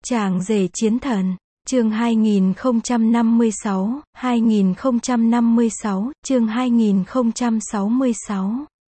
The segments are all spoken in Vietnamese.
Chàng rể chiến thần, chương 2056, chương 2066.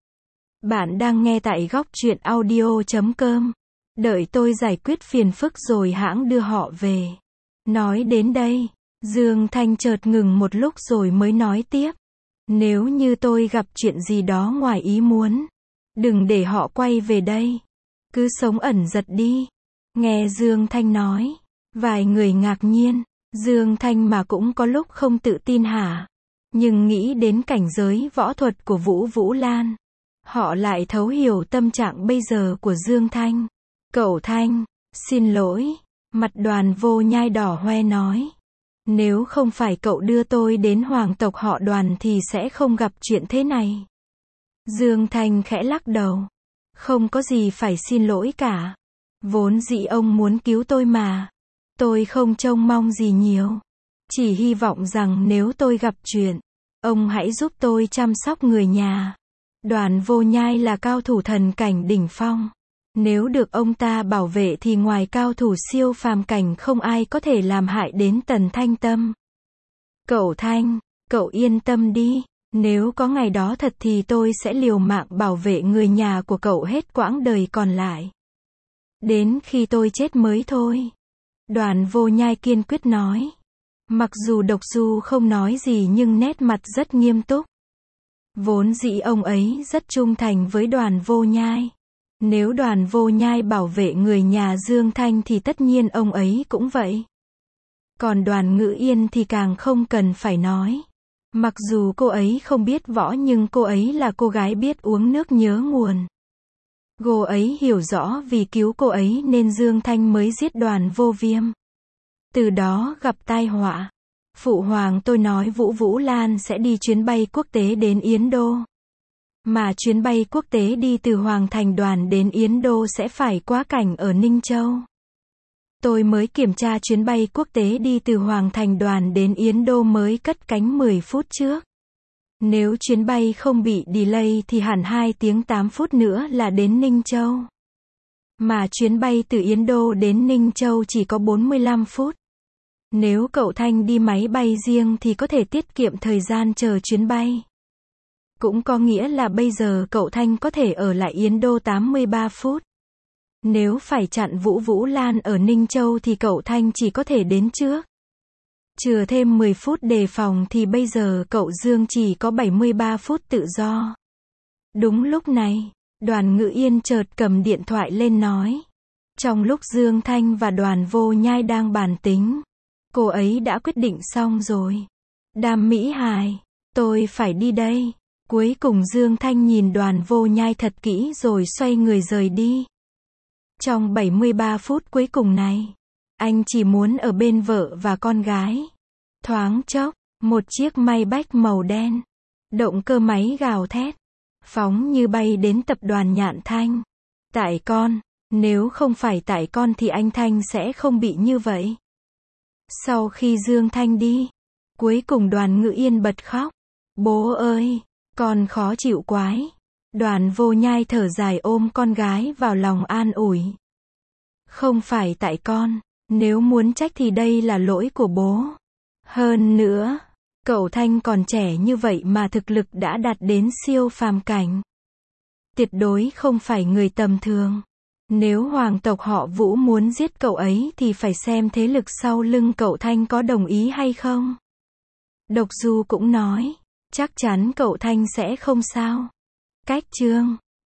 Bạn đang nghe tại góc truyện audio.com. Đợi tôi giải quyết phiền phức rồi hãng đưa họ về. Nói đến đây, Dương Thanh chợt ngừng một lúc rồi mới nói tiếp. Nếu như tôi gặp chuyện gì đó ngoài ý muốn, đừng để họ quay về đây. Cứ sống ẩn giật đi. Nghe Dương Thanh nói, vài người ngạc nhiên. Dương Thanh mà cũng có lúc không tự tin hả? Nhưng nghĩ đến cảnh giới võ thuật của Vũ Vũ Lan, họ lại thấu hiểu tâm trạng bây giờ của Dương Thanh. Cậu Thanh, xin lỗi. Mặt Đoàn Vô Nhai đỏ hoe nói. Nếu không phải cậu đưa tôi đến hoàng tộc họ Đoàn thì sẽ không gặp chuyện thế này. Dương Thanh khẽ lắc đầu. Không có gì phải xin lỗi cả. Vốn dĩ ông muốn cứu tôi mà. Tôi không trông mong gì nhiều. Chỉ hy vọng rằng nếu tôi gặp chuyện, ông hãy giúp tôi chăm sóc người nhà. Đoàn Vô Nhai là cao thủ thần cảnh đỉnh phong. Nếu được ông ta bảo vệ thì ngoài cao thủ siêu phàm cảnh không ai có thể làm hại đến Tần Thanh Tâm. Cậu Thanh, cậu yên tâm đi. Nếu có ngày đó thật thì tôi sẽ liều mạng bảo vệ người nhà của cậu hết quãng đời còn lại. Đến khi tôi chết mới thôi. Đoàn Vô Nhai kiên quyết nói. Mặc dù Độc Du không nói gì nhưng nét mặt rất nghiêm túc. Vốn dĩ ông ấy rất trung thành với Đoàn Vô Nhai. Nếu Đoàn Vô Nhai bảo vệ người nhà Dương Thanh thì tất nhiên ông ấy cũng vậy. Còn Đoàn Ngữ Yên thì càng không cần phải nói. Mặc dù cô ấy không biết võ nhưng cô ấy là cô gái biết uống nước nhớ nguồn. Cô ấy hiểu rõ vì cứu cô ấy nên Dương Thanh mới giết Đoàn Vô Viêm. Từ đó gặp tai họa. Phụ hoàng tôi nói Vũ Vũ Lan sẽ đi chuyến bay quốc tế đến Yến Đô. Mà chuyến bay quốc tế đi từ Hoàng Thành Đoàn đến Yến Đô sẽ phải quá cảnh ở Ninh Châu. Tôi mới kiểm tra chuyến bay quốc tế đi từ Hoàng Thành Đoàn đến Yến Đô mới cất cánh 10 phút trước. Nếu chuyến bay không bị delay thì hẳn 2 tiếng 8 phút nữa là đến Ninh Châu. Mà chuyến bay từ Yến Đô đến Ninh Châu chỉ có 45 phút. Nếu cậu Thanh đi máy bay riêng thì có thể tiết kiệm thời gian chờ chuyến bay. Cũng có nghĩa là bây giờ cậu Thanh có thể ở lại Yến Đô 83 phút. Nếu phải chặn Vũ Vũ Lan ở Ninh Châu thì cậu Thanh chỉ có thể đến trước. Chừa thêm 10 phút đề phòng thì bây giờ cậu Dương chỉ có 73 phút tự do. Đúng lúc này, Đoàn Ngữ Yên chợt cầm điện thoại lên nói. Trong lúc Dương Thanh và Đoàn Vô Nhai đang bàn tính, cô ấy đã quyết định xong rồi. Đàm Mỹ Hài, tôi phải đi đây. Cuối cùng Dương Thanh nhìn Đoàn Vô Nhai thật kỹ rồi xoay người rời đi. Trong 73 phút cuối cùng này, anh chỉ muốn ở bên vợ và con gái. Thoáng chốc, một chiếc Maybach màu đen, động cơ máy gào thét, phóng như bay đến tập đoàn Nhạn Thanh. Tại con, nếu không phải tại con thì anh Thanh sẽ không bị như vậy. Sau khi Dương Thanh đi, cuối cùng Đoàn Ngữ Yên bật khóc. Bố ơi, con khó chịu quái. Đoàn Vô Nhai thở dài ôm con gái vào lòng an ủi. Không phải tại con, nếu muốn trách thì đây là lỗi của bố. Hơn nữa, cậu Thanh còn trẻ như vậy mà thực lực đã đạt đến siêu phàm cảnh. Tuyệt đối không phải người tầm thường. Nếu hoàng tộc họ Vũ muốn giết cậu ấy thì phải xem thế lực sau lưng cậu Thanh có đồng ý hay không. Độc Du cũng nói, chắc chắn cậu Thanh sẽ không sao. Cách chương